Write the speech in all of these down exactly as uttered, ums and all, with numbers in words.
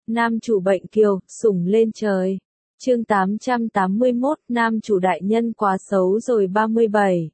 nam chủ bệnh kiều, sủng lên trời. Chương tám trăm tám mươi mốt, nam chủ đại nhân quá xấu rồi ba mươi bảy.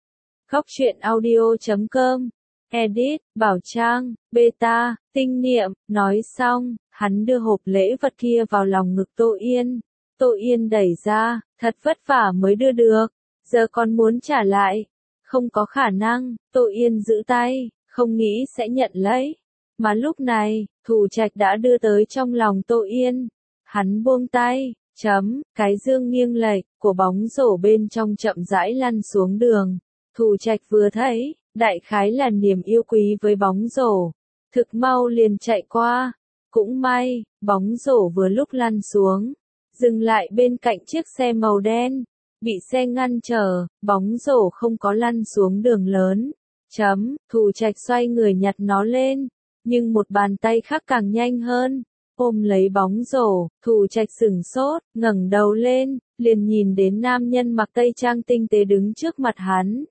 Góc truyện audio chấm com. Edit, Bảo Trang, Beta, Tinh Niệm, nói xong, hắn đưa hộp lễ vật kia vào lòng ngực Tô Yên. Tô Yên đẩy ra, thật vất vả mới đưa được, giờ còn muốn trả lại. Không có khả năng, Tô Yên giữ tay, không nghĩ sẽ nhận lấy. Mà lúc này, Thù Trạch đã đưa tới trong lòng Tô Yên. Hắn buông tay, chấm, cái dương nghiêng lệch, của bóng rổ bên trong chậm rãi lăn xuống đường. Thù Trạch vừa thấy, đại khái là niềm yêu quý với bóng rổ. Thực mau liền chạy qua. Cũng may, bóng rổ vừa lúc lăn xuống, dừng lại bên cạnh chiếc xe màu đen. Bị xe ngăn trở, bóng rổ không có lăn xuống đường lớn. Chấm, Thù Trạch xoay người nhặt nó lên. Nhưng một bàn tay khác càng nhanh hơn. Ôm lấy bóng rổ, Thù Trạch sửng sốt, ngẩng đầu lên, liền nhìn đến nam nhân mặc tây trang tinh tế đứng trước mặt hắn.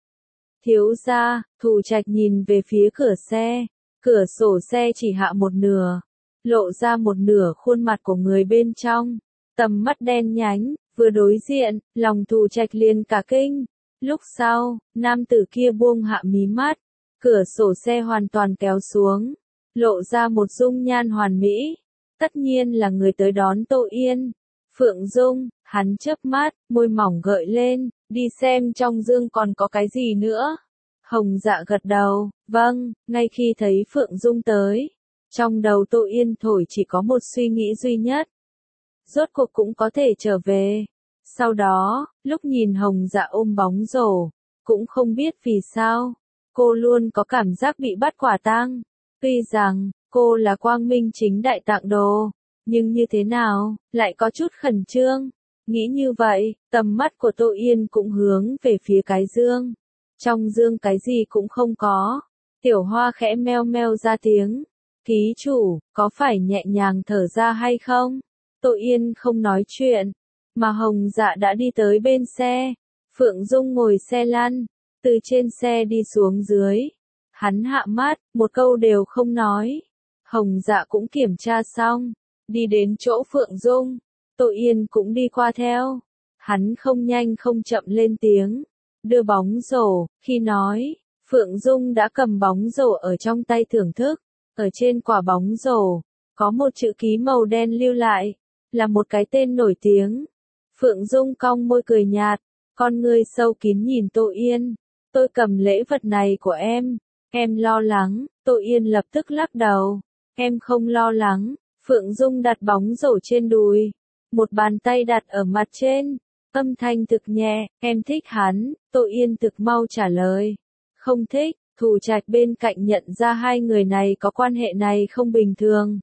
Thiếu gia, Thù Trạch nhìn về phía cửa xe. Cửa sổ xe chỉ hạ một nửa, lộ ra một nửa khuôn mặt của người bên trong. Tầm mắt đen nhánh, vừa đối diện, lòng Thù Trạch liền cả kinh. Lúc sau, nam tử kia buông hạ mí mắt, cửa sổ xe hoàn toàn kéo xuống, lộ ra một dung nhan hoàn mỹ. Tất nhiên là người tới đón Tô Yên. Phượng Dung, hắn chớp mắt, môi mỏng gợi lên, đi xem trong dương còn có cái gì nữa. Hồng Dạ gật đầu, vâng, ngay khi thấy Phượng Dung tới, trong đầu Tô Yên thổi chỉ có một suy nghĩ duy nhất. Rốt cuộc cũng có thể trở về. Sau đó, lúc nhìn Hồng Dạ ôm bóng rổ, cũng không biết vì sao, cô luôn có cảm giác bị bắt quả tang. Tuy rằng, cô là quang minh chính đại tặng đồ, nhưng như thế nào, lại có chút khẩn trương. Nghĩ như vậy, tầm mắt của Tô Yên cũng hướng về phía cái dương. Trong dương cái gì cũng không có. Tiểu Hoa khẽ meo meo ra tiếng. Ký chủ, có phải nhẹ nhàng thở ra hay không? Tô Yên không nói chuyện, mà Hồng Dạ đã đi tới bên xe. Phượng Dung ngồi xe lăn, từ trên xe đi xuống dưới. Hắn hạ mắt, một câu đều không nói. Hồng Dạ cũng kiểm tra xong, đi đến chỗ Phượng Dung. Tô Yên cũng đi qua theo. Hắn không nhanh không chậm lên tiếng, đưa bóng rổ, khi nói, Phượng Dung đã cầm bóng rổ ở trong tay thưởng thức. Ở trên quả bóng rổ, có một chữ ký màu đen lưu lại, là một cái tên nổi tiếng. Phượng Dung cong môi cười nhạt, con ngươi sâu kín nhìn Tô Yên. Tôi cầm lễ vật này của em, em lo lắng. Tô Yên lập tức lắc đầu, em không lo lắng. Phượng Dung đặt bóng rổ trên đùi, một bàn tay đặt ở mặt trên, âm thanh thực nhẹ, em thích hắn. Tô Yên thực mau trả lời, không thích. Thù Trạch bên cạnh nhận ra hai người này có quan hệ này không bình thường,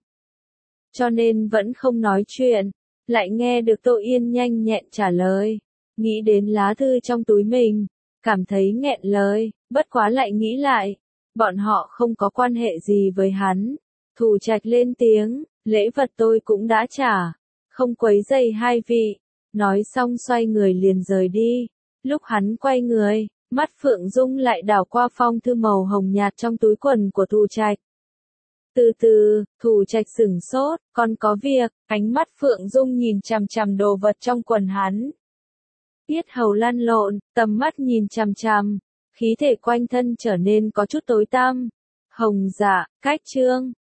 cho nên vẫn không nói chuyện. Lại nghe được Tô Yên nhanh nhẹn trả lời, nghĩ đến lá thư trong túi mình, cảm thấy nghẹn lời, bất quá lại nghĩ lại, bọn họ không có quan hệ gì với hắn. Thù Trạch lên tiếng, lễ vật tôi cũng đã trả, không quấy rầy hai vị. Nói xong xoay người liền rời đi. Lúc hắn quay người, mắt Phượng Dung lại đảo qua phong thư màu hồng nhạt trong túi quần của Thù Trạch. Từ từ, Thù Trạch sửng sốt, còn có việc. Ánh mắt Phượng Dung nhìn chằm chằm đồ vật trong quần hắn. Yết hầu lăn lộn, tầm mắt nhìn chằm chằm, khí thể quanh thân trở nên có chút tối tăm. Hồng Dạ, cách chương.